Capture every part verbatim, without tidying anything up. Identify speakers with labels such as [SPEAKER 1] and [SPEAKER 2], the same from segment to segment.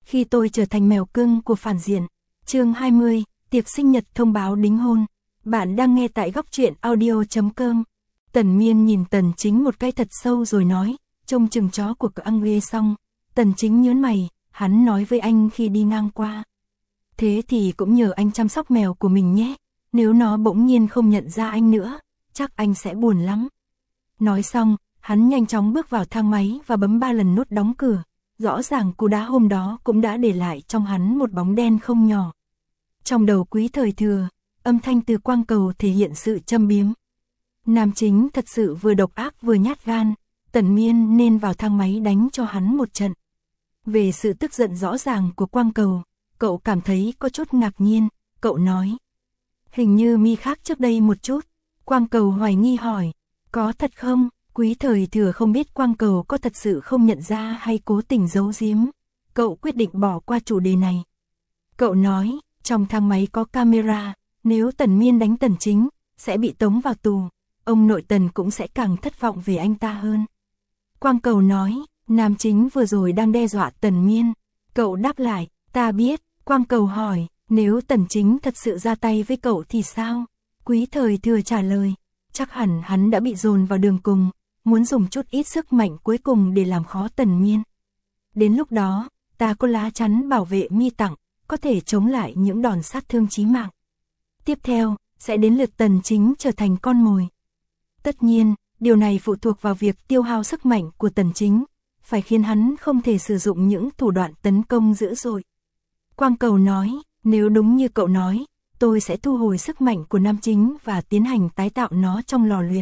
[SPEAKER 1] Khi tôi trở thành mèo cưng của phản diện. Chương hai mươi, tiệc sinh nhật thông báo đính hôn. Bạn đang nghe tại góc truyện audio chấm com. Tần Miên nhìn Tần Chính một cái thật sâu rồi nói, trông chừng chó của cậu ăn ghê xong. Tần Chính nhớn mày, hắn nói với anh khi đi ngang qua. Thế thì cũng nhờ anh chăm sóc mèo của mình nhé, nếu nó bỗng nhiên không nhận ra anh nữa, chắc anh sẽ buồn lắm. Nói xong, hắn nhanh chóng bước vào thang máy và bấm ba lần nút đóng cửa. Rõ ràng cú đá hôm đó cũng đã để lại trong hắn một bóng đen không nhỏ. Trong đầu Quý Thời Thừa, âm thanh từ quang cầu thể hiện sự châm biếm. Nam chính thật sự vừa độc ác vừa nhát gan, Tần Miên nên vào thang máy đánh cho hắn một trận. Về sự tức giận rõ ràng của quang cầu, cậu cảm thấy có chút ngạc nhiên, cậu nói. Hình như mi khác trước đây một chút. Quang cầu hoài nghi hỏi, có thật không? Quý Thời Thừa không biết quang cầu có thật sự không nhận ra hay cố tình giấu giếm. Cậu quyết định bỏ qua chủ đề này. Cậu nói, trong thang máy có camera, nếu Tần Miên đánh Tần Chính, sẽ bị tống vào tù. Ông nội Tần cũng sẽ càng thất vọng về anh ta hơn. Quang cầu nói, Nam chính vừa rồi đang đe dọa Tần Miên. Cậu đáp lại, ta biết. Quang cầu hỏi, nếu Tần Chính thật sự ra tay với cậu thì sao? Quý Thời Thừa trả lời, chắc hẳn hắn đã bị dồn vào đường cùng, muốn dùng chút ít sức mạnh cuối cùng để làm khó Tần Miên. Đến lúc đó, ta có lá chắn bảo vệ mi tặng, có thể chống lại những đòn sát thương chí mạng. Tiếp theo, sẽ đến lượt Tần Chính trở thành con mồi. Tất nhiên, điều này phụ thuộc vào việc tiêu hao sức mạnh của Tần Chính, phải khiến hắn không thể sử dụng những thủ đoạn tấn công dữ dội. Quang cầu nói, nếu đúng như cậu nói, tôi sẽ thu hồi sức mạnh của Nam Chính và tiến hành tái tạo nó trong lò luyện.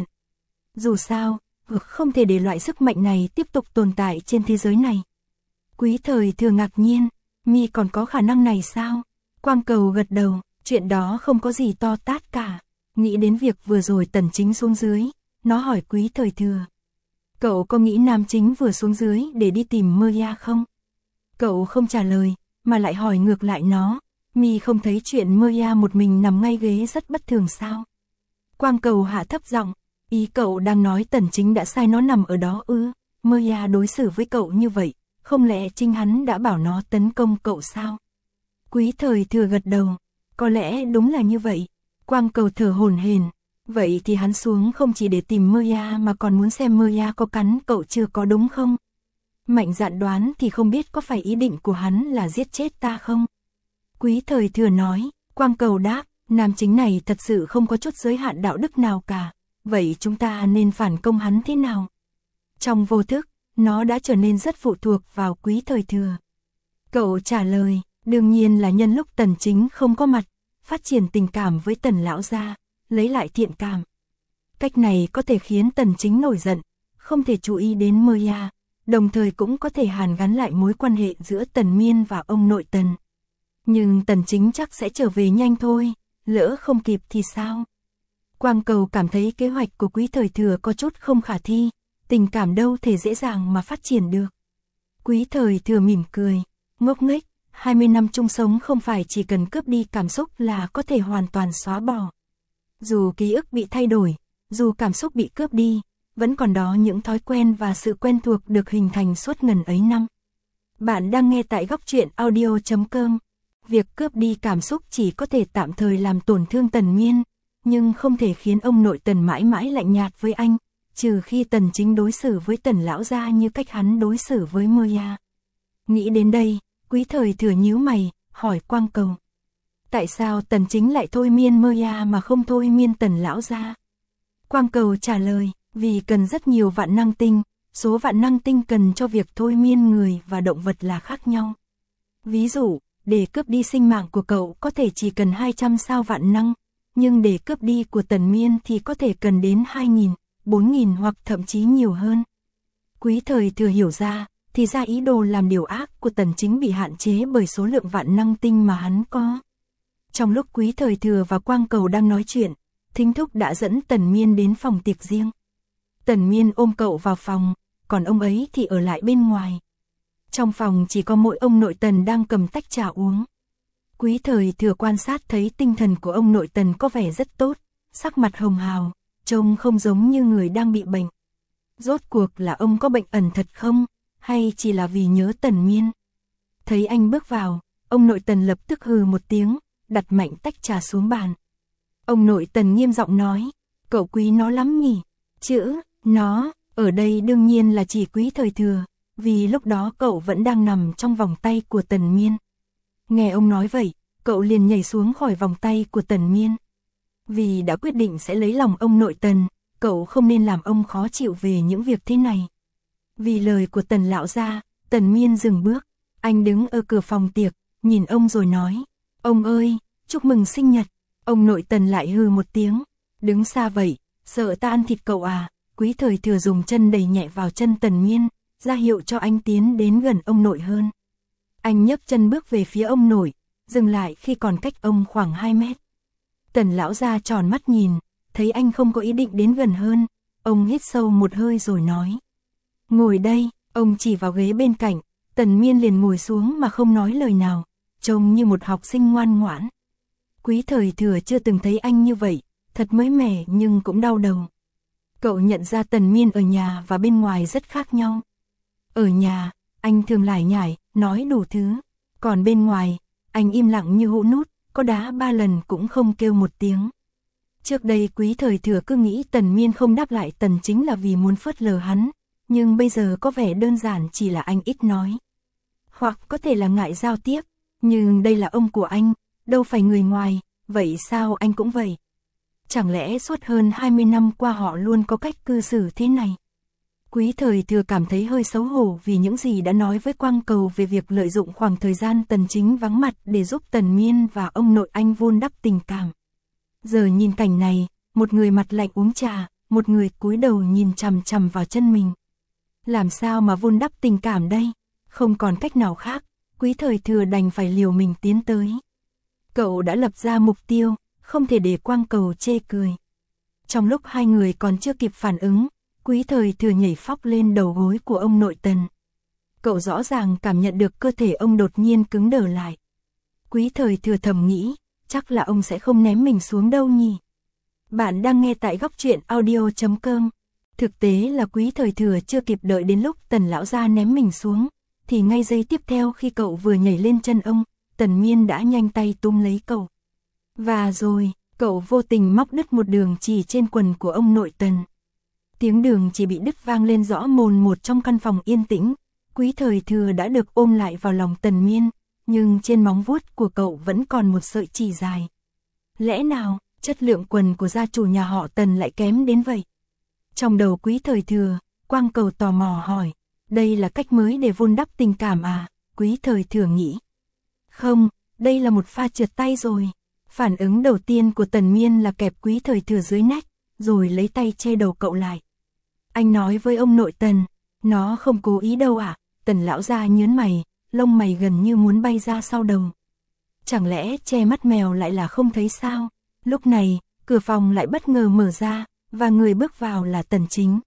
[SPEAKER 1] Dù sao, không thể để loại sức mạnh này tiếp tục tồn tại trên thế giới này. Quý Thời Thừa ngạc nhiên, mi còn có khả năng này sao? Quang cầu gật đầu, chuyện đó không có gì to tát cả. Nghĩ đến việc vừa rồi Tần Chính xuống dưới, nó hỏi Quý Thời Thừa. Cậu có nghĩ Nam Chính vừa xuống dưới để đi tìm Maya không? Cậu không trả lời, mà lại hỏi ngược lại nó, mi không thấy chuyện Maya một mình nằm ngay ghế rất bất thường sao? Quang cầu hạ thấp giọng, ý cậu đang nói Tần Chính đã sai nó nằm ở đó ư? Maya đối xử với cậu như vậy, không lẽ chính hắn đã bảo nó tấn công cậu sao? Quý Thời Thừa gật đầu, có lẽ đúng là như vậy. Quang cầu thở hổn hển, vậy thì hắn xuống không chỉ để tìm Maya mà còn muốn xem Maya có cắn cậu chưa có đúng không? Mạnh dạn đoán thì không biết có phải ý định của hắn là giết chết ta không? Quý Thời Thừa nói, Quang cầu đáp, Nam Chính này thật sự không có chút giới hạn đạo đức nào cả, vậy chúng ta nên phản công hắn thế nào? Trong vô thức, nó đã trở nên rất phụ thuộc vào Quý Thời Thừa. Cậu trả lời, đương nhiên là nhân lúc Tần Chính không có mặt, phát triển tình cảm với Tần lão gia, lấy lại thiện cảm. Cách này có thể khiến Tần Chính nổi giận, không thể chú ý đến Maya, đồng thời cũng có thể hàn gắn lại mối quan hệ giữa Tần Miên và ông nội Tần. Nhưng Tần Chính chắc sẽ trở về nhanh thôi, lỡ không kịp thì sao? Quang cầu cảm thấy kế hoạch của Quý Thời Thừa có chút không khả thi, tình cảm đâu thể dễ dàng mà phát triển được. Quý Thời Thừa mỉm cười, ngốc nghếch, hai mươi năm chung sống không phải chỉ cần cướp đi cảm xúc là có thể hoàn toàn xóa bỏ. Dù ký ức bị thay đổi, dù cảm xúc bị cướp đi, vẫn còn đó những thói quen và sự quen thuộc được hình thành suốt ngần ấy năm. Bạn đang nghe tại góc truyện audio chấm com. Việc cướp đi cảm xúc chỉ có thể tạm thời làm tổn thương Tần Miên, nhưng không thể khiến ông nội Tần mãi mãi lạnh nhạt với anh, trừ khi Tần Chính đối xử với Tần lão gia như cách hắn đối xử với Maya. Nghĩ đến đây, Quý Thời Thừa nhíu mày, hỏi Quang cầu. Tại sao Tần Chính lại thôi miên Maya mà không thôi miên Tần lão gia? Quang cầu trả lời, vì cần rất nhiều vạn năng tinh, số vạn năng tinh cần cho việc thôi miên người và động vật là khác nhau. Ví dụ, để cướp đi sinh mạng của cậu có thể chỉ cần hai trăm sao vạn năng, nhưng để cướp đi của Tần Miên thì có thể cần đến hai nghìn, bốn nghìn hoặc thậm chí nhiều hơn. Quý Thời Thừa hiểu ra, thì ra ý đồ làm điều ác của Tần Chính bị hạn chế bởi số lượng vạn năng tinh mà hắn có. Trong lúc Quý Thời Thừa và Quang cầu đang nói chuyện, Thính Thúc đã dẫn Tần Miên đến phòng tiệc riêng. Tần Miên ôm cậu vào phòng, còn ông ấy thì ở lại bên ngoài. Trong phòng chỉ có mỗi ông nội Tần đang cầm tách trà uống. Quý Thời Thừa quan sát thấy tinh thần của ông nội Tần có vẻ rất tốt, sắc mặt hồng hào, trông không giống như người đang bị bệnh. Rốt cuộc là ông có bệnh ẩn thật không, hay chỉ là vì nhớ Tần Miên? Thấy anh bước vào, ông nội Tần lập tức hừ một tiếng, đặt mạnh tách trà xuống bàn. Ông nội Tần nghiêm giọng nói, cậu quý nó lắm nhỉ? Chữ, nó, ở đây đương nhiên là chỉ Quý Thời Thừa, vì lúc đó cậu vẫn đang nằm trong vòng tay của Tần Miên. Nghe ông nói vậy, cậu liền nhảy xuống khỏi vòng tay của Tần Miên. Vì đã quyết định sẽ lấy lòng ông nội Tần, cậu không nên làm ông khó chịu về những việc thế này. Vì lời của Tần lão gia, Tần Miên dừng bước, anh đứng ở cửa phòng tiệc, nhìn ông rồi nói, ông ơi, chúc mừng sinh nhật. Ông nội Tần lại hừ một tiếng, đứng xa vậy, sợ ta ăn thịt cậu à? Quý Thời Thừa dùng chân đẩy nhẹ vào chân Tần Miên, ra hiệu cho anh tiến đến gần ông nội hơn. Anh nhấc chân bước về phía ông nội, dừng lại khi còn cách ông khoảng hai mét. Tần lão gia tròn mắt nhìn, thấy anh không có ý định đến gần hơn, ông hít sâu một hơi rồi nói, ngồi đây. Ông chỉ vào ghế bên cạnh, Tần Miên liền ngồi xuống mà không nói lời nào, trông như một học sinh ngoan ngoãn. Quý Thời Thừa chưa từng thấy anh như vậy, thật mới mẻ nhưng cũng đau đầu. Cậu nhận ra Tần Miên ở nhà và bên ngoài rất khác nhau. Ở nhà, anh thường lải nhải, nói đủ thứ. Còn bên ngoài, anh im lặng như hũ nút, có đá ba lần cũng không kêu một tiếng. Trước đây Quý Thời Thừa cứ nghĩ Tần Miên không đáp lại Tần Chính là vì muốn phớt lờ hắn, nhưng bây giờ có vẻ đơn giản chỉ là anh ít nói. Hoặc có thể là ngại giao tiếp, nhưng đây là ông của anh, đâu phải người ngoài, vậy sao anh cũng vậy? Chẳng lẽ suốt hơn hai mươi năm qua họ luôn có cách cư xử thế này? Quý Thời Thừa cảm thấy hơi xấu hổ vì những gì đã nói với Quang Cầu về việc lợi dụng khoảng thời gian Tần Chính vắng mặt để giúp Tần Miên và ông nội anh vun đắp tình cảm. Giờ nhìn cảnh này, một người mặt lạnh uống trà, một người cúi đầu nhìn chằm chằm vào chân mình. Làm sao mà vun đắp tình cảm đây? Không còn cách nào khác, Quý Thời Thừa đành phải liều mình tiến tới. Cậu đã lập ra mục tiêu, không thể để Quang Cầu chê cười. Trong lúc hai người còn chưa kịp phản ứng, Quý Thời Thừa nhảy phóc lên đầu gối của ông nội Tần. Cậu rõ ràng cảm nhận được cơ thể ông đột nhiên cứng đờ lại. Quý Thời Thừa thầm nghĩ, chắc là ông sẽ không ném mình xuống đâu nhỉ. Bạn đang nghe tại góc truyện audio chấm com. Thực tế là Quý Thời Thừa chưa kịp đợi đến lúc Tần lão gia ném mình xuống, thì ngay giây tiếp theo khi cậu vừa nhảy lên chân ông, Tần Miên đã nhanh tay túm lấy cậu. Và rồi, cậu vô tình móc đứt một đường chỉ trên quần của ông nội Tần. Tiếng đường chỉ bị đứt vang lên rõ mồn một trong căn phòng yên tĩnh. Quý Thời Thừa đã được ôm lại vào lòng Tần Miên, nhưng trên móng vuốt của cậu vẫn còn một sợi chỉ dài. Lẽ nào, chất lượng quần của gia chủ nhà họ Tần lại kém đến vậy? Trong đầu Quý Thời Thừa, Quang Cầu tò mò hỏi, đây là cách mới để vun đắp tình cảm à? Quý Thời Thừa nghĩ, không, đây là một pha trượt tay rồi. Phản ứng đầu tiên của Tần Miên là kẹp Quý Thời Thừa dưới nách, rồi lấy tay che đầu cậu lại. Anh nói với ông nội Tần, nó không cố ý đâu ạ. À? Tần lão gia nhớn mày, lông mày gần như muốn bay ra sau đầu. Chẳng lẽ che mắt mèo lại là không thấy sao? Lúc này, cửa phòng lại bất ngờ mở ra, và người bước vào là Tần Chính.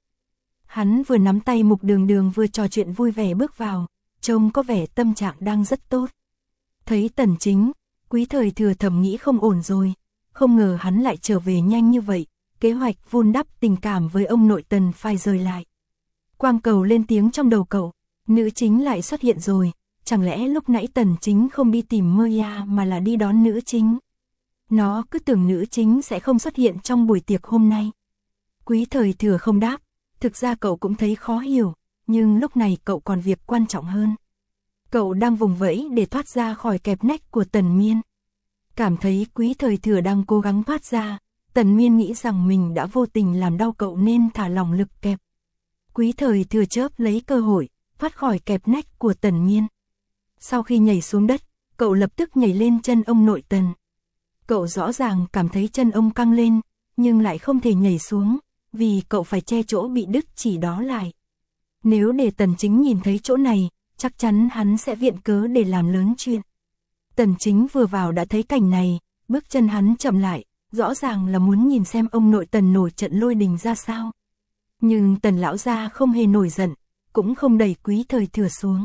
[SPEAKER 1] Hắn vừa nắm tay Mục Đường Đường vừa trò chuyện vui vẻ bước vào, trông có vẻ tâm trạng đang rất tốt. Thấy Tần Chính, Quý Thời Thừa thầm nghĩ không ổn rồi, không ngờ hắn lại trở về nhanh như vậy, kế hoạch vun đắp tình cảm với ông nội Tần phải rời lại. Quang Cầu lên tiếng trong đầu cậu, nữ chính lại xuất hiện rồi, chẳng lẽ lúc nãy Tần Chính không đi tìm Maya mà là đi đón nữ chính? Nó cứ tưởng nữ chính sẽ không xuất hiện trong buổi tiệc hôm nay. Quý Thời Thừa không đáp, thực ra cậu cũng thấy khó hiểu, nhưng lúc này cậu còn việc quan trọng hơn. Cậu đang vùng vẫy để thoát ra khỏi kẹp nách của Tần Miên. Cảm thấy Quý Thời Thừa đang cố gắng thoát ra, Tần Miên nghĩ rằng mình đã vô tình làm đau cậu nên thả lỏng lực kẹp. Quý Thời Thừa chớp lấy cơ hội, thoát khỏi kẹp nách của Tần Miên. Sau khi nhảy xuống đất, cậu lập tức nhảy lên chân ông nội Tần. Cậu rõ ràng cảm thấy chân ông căng lên, nhưng lại không thể nhảy xuống, vì cậu phải che chỗ bị đứt chỉ đó lại. Nếu để Tần Chính nhìn thấy chỗ này, chắc chắn hắn sẽ viện cớ để làm lớn chuyện. Tần Chính vừa vào đã thấy cảnh này, bước chân hắn chậm lại, rõ ràng là muốn nhìn xem ông nội Tần nổi trận lôi đình ra sao. Nhưng Tần lão gia không hề nổi giận, cũng không đẩy Quý Thời Thừa xuống.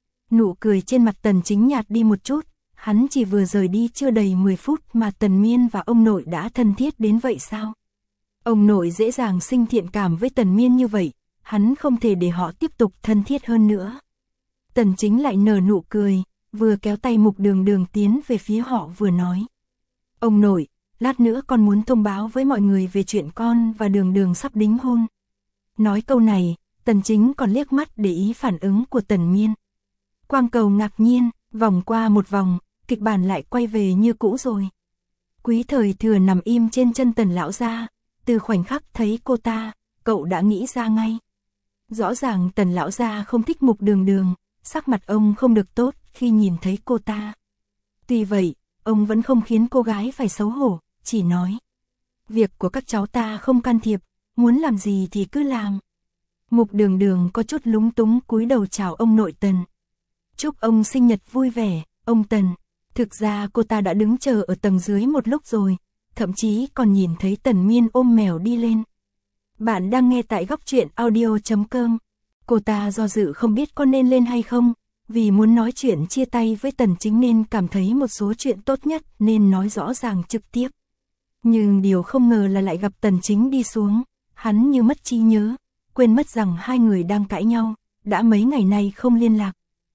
[SPEAKER 1] Nụ cười trên mặt Tần Chính nhạt đi một chút, hắn chỉ vừa rời đi chưa đầy mười phút mà Tần Miên và ông nội đã thân thiết đến vậy sao? Ông nội dễ dàng sinh thiện cảm với Tần Miên như vậy, hắn không thể để họ tiếp tục thân thiết hơn nữa. Tần Chính lại nở nụ cười, vừa kéo tay Mục Đường Đường tiến về phía họ vừa nói. Ông nội, lát nữa con muốn thông báo với mọi người về chuyện con và Đường Đường sắp đính hôn. Nói câu này, Tần Chính còn liếc mắt để ý phản ứng của Tần Miên. Quang Cầu ngạc nhiên, vòng qua một vòng, kịch bản lại quay về như cũ rồi. Quý Thời Thừa nằm im trên chân Tần lão gia, từ khoảnh khắc thấy cô ta, cậu đã nghĩ ra ngay. Rõ ràng Tần lão gia không thích Mục Đường Đường, sắc mặt ông không được tốt khi nhìn thấy cô ta. Tuy vậy, ông vẫn không khiến cô gái phải xấu hổ, chỉ nói. Việc của các cháu ta không can thiệp, muốn làm gì thì cứ làm. Mục Đường Đường có chút lúng túng cúi đầu chào ông nội Tần. Chúc ông sinh nhật vui vẻ, ông Tần. Thực ra cô ta đã đứng chờ ở tầng dưới một lúc rồi, thậm chí còn nhìn thấy Tần Miên ôm mèo đi lên. Bạn đang nghe tại góc truyện audio chấm com. Cô ta do dự không biết có nên lên hay không, vì muốn nói chuyện chia tay với Tần Chính nên cảm thấy một số chuyện tốt nhất nên nói rõ ràng trực tiếp. Nhưng điều không ngờ là lại gặp Tần Chính đi xuống, hắn như mất trí nhớ, quên mất rằng hai người đang cãi nhau, đã mấy ngày nay không liên lạc.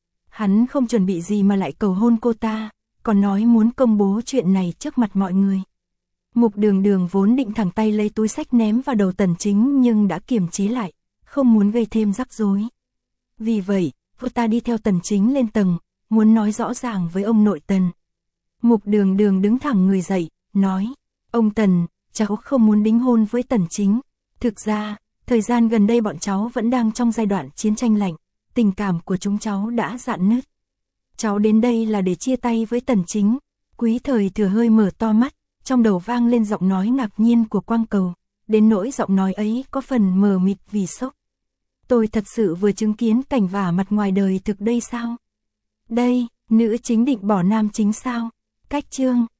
[SPEAKER 1] Hắn không chuẩn bị gì mà lại cầu hôn cô ta, còn nói muốn công bố chuyện này trước mặt mọi người. Mục Đường Đường vốn định thẳng tay lấy túi xách ném vào đầu Tần Chính nhưng đã kiềm chế lại, không muốn gây thêm rắc rối. Vì vậy, cô ta đi theo Tần Chính lên tầng, muốn nói rõ ràng với ông nội Tần. Mục Đường Đường đứng thẳng người dậy, nói, ông Tần, cháu không muốn đính hôn với Tần Chính. Thực ra, thời gian gần đây bọn cháu vẫn đang trong giai đoạn chiến tranh lạnh, tình cảm của chúng cháu đã rạn nứt. Cháu đến đây là để chia tay với Tần Chính. Quý Thời Thừa hơi mở to mắt, trong đầu vang lên giọng nói ngạc nhiên của Quang Cầu, đến nỗi giọng nói ấy có phần mờ mịt vì sốc. Tôi thật sự vừa chứng kiến cảnh vả mặt ngoài đời thực đây sao? Đây, nữ chính định bỏ nam chính sao? Cách chương